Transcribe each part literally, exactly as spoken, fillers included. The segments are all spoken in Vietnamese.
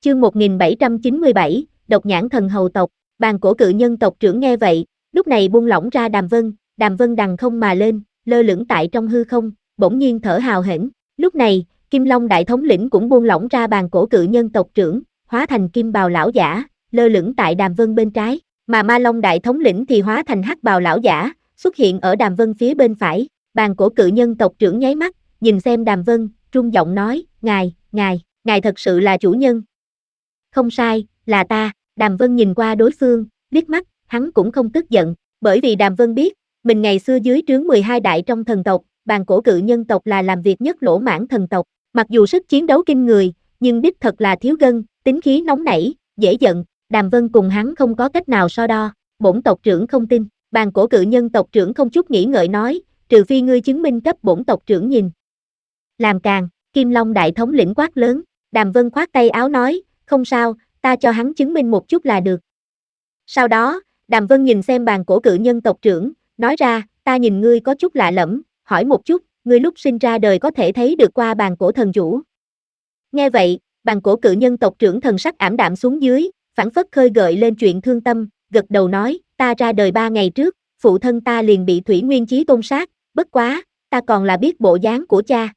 Chương một nghìn bảy trăm chín mươi bảy, Độc Nhãn Thần Hầu tộc. Bàn cổ cự nhân tộc trưởng nghe vậy, lúc này buông lỏng ra Đàm Vân, Đàm Vân đằng không mà lên, lơ lửng tại trong hư không, bỗng nhiên thở hào hển. Lúc này, Kim Long đại thống lĩnh cũng buông lỏng ra bàn cổ cự nhân tộc trưởng, hóa thành kim bào lão giả, lơ lửng tại Đàm Vân bên trái, mà Ma Long đại thống lĩnh thì hóa thành hắc bào lão giả, xuất hiện ở Đàm Vân phía bên phải. Bàn cổ cự nhân tộc trưởng nháy mắt, nhìn xem Đàm Vân, rung giọng nói, ngài, ngài, ngài thật sự là chủ nhân. Không sai, là ta. Đàm Vân nhìn qua đối phương, liếc mắt, hắn cũng không tức giận, bởi vì Đàm Vân biết, mình ngày xưa dưới trướng mười hai đại trong thần tộc, bàn cổ cự nhân tộc là làm việc nhất lỗ mãn thần tộc, mặc dù sức chiến đấu kinh người, nhưng đích thật là thiếu gân, tính khí nóng nảy, dễ giận, Đàm Vân cùng hắn không có cách nào so đo, bổn tộc trưởng không tin. Bàn cổ cự nhân tộc trưởng không chút nghĩ ngợi nói, trừ phi ngươi chứng minh cấp bổn tộc trưởng nhìn. Làm càng, Kim Long đại thống lĩnh quát lớn, Đàm Vân khoát tay áo nói, không sao, ta cho hắn chứng minh một chút là được. Sau đó, Đàm Vân nhìn xem bàn cổ cự nhân tộc trưởng, nói ra, ta nhìn ngươi có chút lạ lẫm, hỏi một chút, ngươi lúc sinh ra đời có thể thấy được qua bàn cổ thần chủ. Nghe vậy, bàn cổ cự nhân tộc trưởng thần sắc ảm đạm xuống dưới, phảng phất khơi gợi lên chuyện thương tâm, gật đầu nói, ta ra đời ba ngày trước, phụ thân ta liền bị Thủy Nguyên Chí Tôn sát, bất quá, ta còn là biết bộ dáng của cha.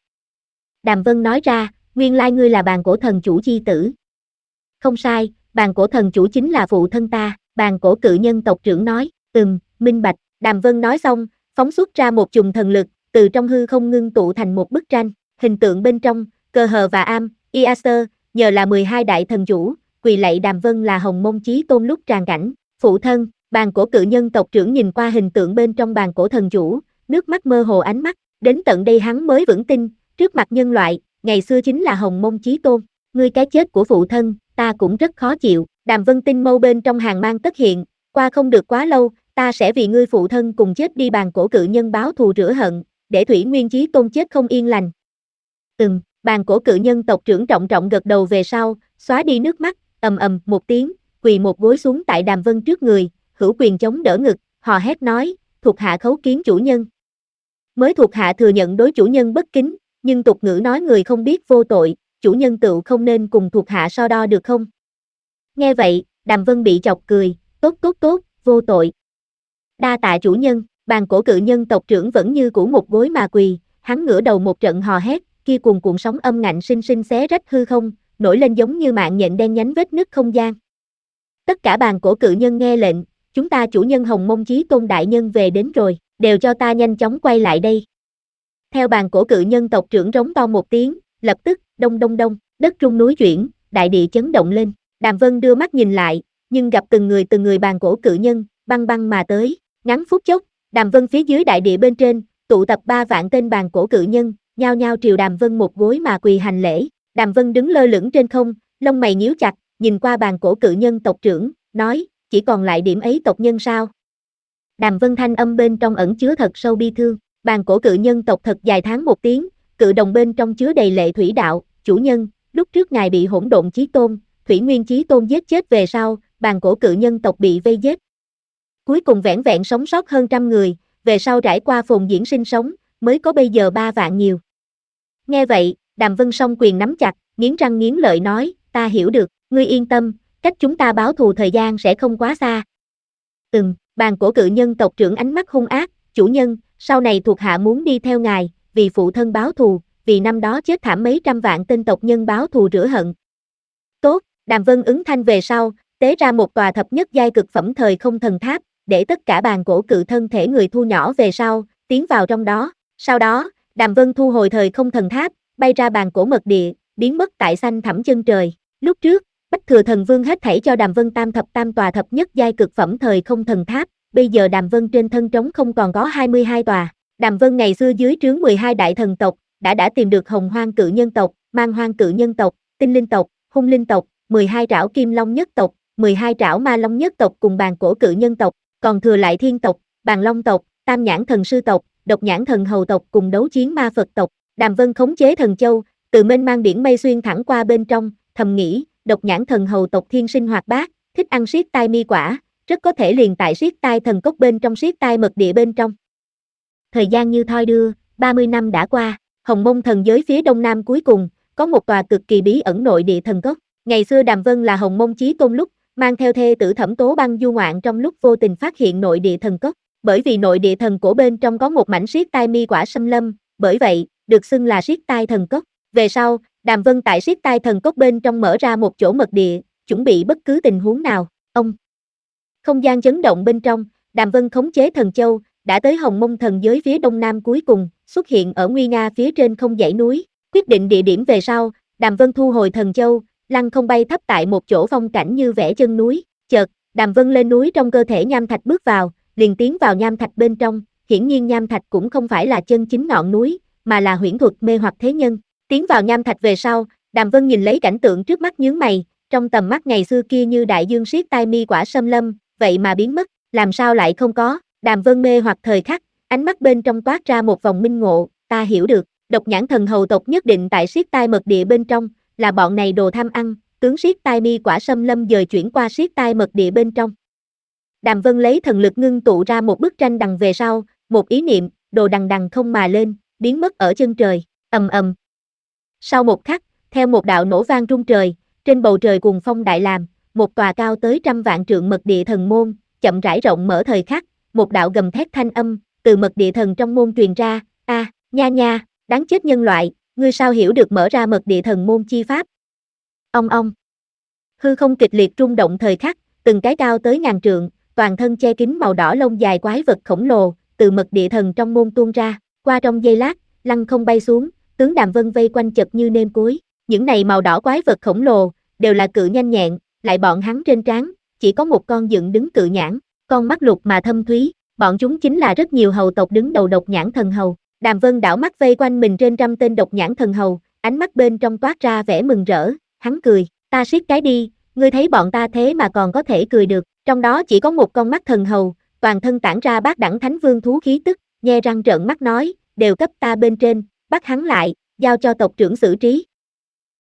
Đàm Vân nói ra, nguyên lai ngươi là bàn cổ thần chủ chi tử. Không sai, bàn cổ thần chủ chính là phụ thân ta, bàn cổ cự nhân tộc trưởng nói, ừm, minh bạch. Đàm Vân nói xong, phóng xuất ra một chùm thần lực, từ trong hư không ngưng tụ thành một bức tranh, hình tượng bên trong, Cơ Hờ và Am, Iaser, nhờ là mười hai đại thần chủ, quỳ lạy Đàm Vân là Hồng Mông Chí Tôn lúc tràn cảnh, phụ thân. Bàn cổ cự nhân tộc trưởng nhìn qua hình tượng bên trong bàn cổ thần chủ, nước mắt mơ hồ ánh mắt, đến tận đây hắn mới vững tin, trước mặt nhân loại, ngày xưa chính là Hồng Mông Chí Tôn, ngươi cái chết của phụ thân, ta cũng rất khó chịu. Đàm Vân tinh mâu bên trong hàng mang tất hiện, qua không được quá lâu, ta sẽ vì ngươi phụ thân cùng chết đi bàn cổ cự nhân báo thù rửa hận, để Thủy Nguyên Chí Tôn chết không yên lành. Ừm, bàn cổ cự nhân tộc trưởng trọng trọng gật đầu về sau, xóa đi nước mắt, ầm ầm một tiếng, quỳ một gối xuống tại Đàm Vân trước người, hữu quyền chống đỡ ngực, hò hét nói, thuộc hạ khấu kiến chủ nhân. Mới thuộc hạ thừa nhận đối chủ nhân bất kính, nhưng tục ngữ nói người không biết vô tội, chủ nhân tựu không nên cùng thuộc hạ so đo được không? Nghe vậy, Đàm Vân bị chọc cười, tốt tốt tốt, vô tội. Đa tạ chủ nhân, bàn cổ cự nhân tộc trưởng vẫn như cũ một gối mà quỳ, hắn ngửa đầu một trận hò hét, kia cuồn cuộn sóng âm ngạnh sinh sinh xé rách hư không, nổi lên giống như mạng nhện đen nhánh vết nứt không gian. Tất cả bàn cổ cự nhân nghe lệnh, chúng ta chủ nhân Hồng Mông Chí Tôn đại nhân về đến rồi, đều cho ta nhanh chóng quay lại đây. Theo bàn cổ cự nhân tộc trưởng rống to một tiếng, lập tức, đông đông đông, đất rung núi chuyển, đại địa chấn động lên. Đàm Vân đưa mắt nhìn lại, nhưng gặp từng người từng người bàn cổ cự nhân, băng băng mà tới. Ngắn phút chốc, Đàm Vân phía dưới đại địa bên trên, tụ tập ba vạn tên bàn cổ cự nhân, nhao nhao triều Đàm Vân một gối mà quỳ hành lễ. Đàm Vân đứng lơ lửng trên không, lông mày nhíu chặt, nhìn qua bàn cổ cự nhân tộc trưởng, nói, chỉ còn lại điểm ấy tộc nhân sao? Đàm Vân thanh âm bên trong ẩn chứa thật sâu bi thương, bàn cổ cự nhân tộc thật dài tháng một tiếng, cự đồng bên trong chứa đầy lệ thủy đạo, chủ nhân, lúc trước ngài bị hỗn độn chí tôn, Thủy Nguyên Chí Tôn giết chết về sau, bàn cổ cự nhân tộc bị vây giết. Cuối cùng vẻn vẹn sống sót hơn trăm người, về sau trải qua phồn diễn sinh sống, mới có bây giờ ba vạn nhiều. Nghe vậy, Đàm Vân song quyền nắm chặt, nghiến răng nghiến lợi nói, ta hiểu được, ngươi yên tâm, cách chúng ta báo thù thời gian sẽ không quá xa. Ừm, bàn cổ cự nhân tộc trưởng ánh mắt hung ác, chủ nhân, sau này thuộc hạ muốn đi theo ngài, vì phụ thân báo thù, vì năm đó chết thảm mấy trăm vạn tên tộc nhân báo thù rửa hận. Tốt, Đàm Vân ứng thanh về sau, tế ra một tòa thập nhất giai cực phẩm thời không thần tháp, để tất cả bàn cổ cự thân thể người thu nhỏ về sau, tiến vào trong đó. Sau đó, Đàm Vân thu hồi thời không thần tháp, bay ra bàn cổ mật địa, biến mất tại xanh thẳm chân trời. Lúc trước, Bách Thừa Thần Vương hết thảy cho Đàm Vân tam thập tam tòa thập nhất giai cực phẩm thời không thần tháp, bây giờ Đàm Vân trên thân trống không còn có hai mươi hai tòa. Đàm Vân ngày xưa dưới trướng mười hai đại thần tộc, đã đã tìm được Hồng Hoang cự nhân tộc, Man Hoang cự nhân tộc, Tinh linh tộc, Hung linh tộc, mười hai trảo Kim Long nhất tộc, mười hai trảo Ma Long nhất tộc cùng bàn cổ cự nhân tộc, còn thừa lại Thiên tộc, Bàn Long tộc, Tam Nhãn thần sư tộc, Độc Nhãn thần hầu tộc cùng Đấu Chiến Ma Phật tộc. Đàm Vân khống chế thần châu, từ mênh mang biển mây xuyên thẳng qua bên trong, thầm nghĩ, Độc Nhãn thần hầu tộc thiên sinh hoạt bát, thích ăn siết tai mi quả, rất có thể liền tại siết tai thần cốc bên trong siết tai mật địa bên trong. Thời gian như thoi đưa, ba mươi năm đã qua, Hồng Mông thần giới phía đông nam cuối cùng, có một tòa cực kỳ bí ẩn nội địa thần cốc. Ngày xưa Đàm Vân là Hồng Mông Chí Tôn lúc, mang theo thê tử Thẩm Tố Băng du ngoạn trong lúc vô tình phát hiện nội địa thần cốc, bởi vì nội địa thần cổ bên trong có một mảnh siết tai mi quả xâm lâm, bởi vậy, được xưng là siết tai thần cốc. Về sau, Đàm Vân tại siết tai thần cốc bên trong mở ra một chỗ mật địa, chuẩn bị bất cứ tình huống nào. Ông không gian chấn động bên trong, Đàm Vân khống chế thần châu, đã tới Hồng Mông thần giới phía đông nam cuối cùng, xuất hiện ở nguy nga phía trên không dãy núi. Quyết định địa điểm về sau, Đàm Vân thu hồi thần châu, lăng không bay thấp tại một chỗ phong cảnh như vẽ chân núi. Chợt, Đàm Vân lên núi trong cơ thể nham thạch bước vào, liền tiến vào nham thạch bên trong. Hiển nhiên nham thạch cũng không phải là chân chính ngọn núi, mà là huyễn thuật mê hoặc thế nhân. Tiến vào nham thạch về sau, Đàm Vân nhìn lấy cảnh tượng trước mắt nhướng mày, trong tầm mắt ngày xưa kia như đại dương siết tai mi quả xâm lâm, vậy mà biến mất, làm sao lại không có? Đàm Vân mê hoặc thời khắc, ánh mắt bên trong toát ra một vòng minh ngộ, ta hiểu được, độc nhãn thần hầu tộc nhất định tại siết tai mật địa bên trong, là bọn này đồ tham ăn, tướng siết tai mi quả xâm lâm dời chuyển qua siết tai mật địa bên trong. Đàm Vân lấy thần lực ngưng tụ ra một bức tranh đằng về sau, một ý niệm, đồ đằng đằng không mà lên, biến mất ở chân trời, ầm ầm. Sau một khắc, theo một đạo nổ vang rung trời, trên bầu trời cuồng phong đại làm, một tòa cao tới trăm vạn trượng mật địa thần môn, chậm rãi rộng mở thời khắc, một đạo gầm thét thanh âm, từ mật địa thần trong môn truyền ra, a, à, nha nha, đáng chết nhân loại, ngươi sao hiểu được mở ra mật địa thần môn chi pháp? Ong ong. Hư không kịch liệt rung động thời khắc, từng cái cao tới ngàn trượng, toàn thân che kín màu đỏ lông dài quái vật khổng lồ, từ mật địa thần trong môn tuôn ra, qua trong giây lát, lăng không bay xuống, tướng Đàm Vân vây quanh chật như nêm cối. Những này màu đỏ quái vật khổng lồ, đều là cự nhanh nhẹn, lại bọn hắn trên trán, chỉ có một con dựng đứng cự nhãn, con mắt lục mà thâm thúy, bọn chúng chính là rất nhiều hầu tộc đứng đầu độc nhãn thần hầu. Đàm Vân đảo mắt vây quanh mình trên trăm tên độc nhãn thần hầu, ánh mắt bên trong toát ra vẻ mừng rỡ, hắn cười, ta siết cái đi, ngươi thấy bọn ta thế mà còn có thể cười được, trong đó chỉ có một con mắt thần hầu, toàn thân tản ra bát đẳng thánh vương thú khí tức, nhe răng trợn mắt nói, đều cấp ta bên trên, bắt hắn lại, giao cho tộc trưởng xử trí.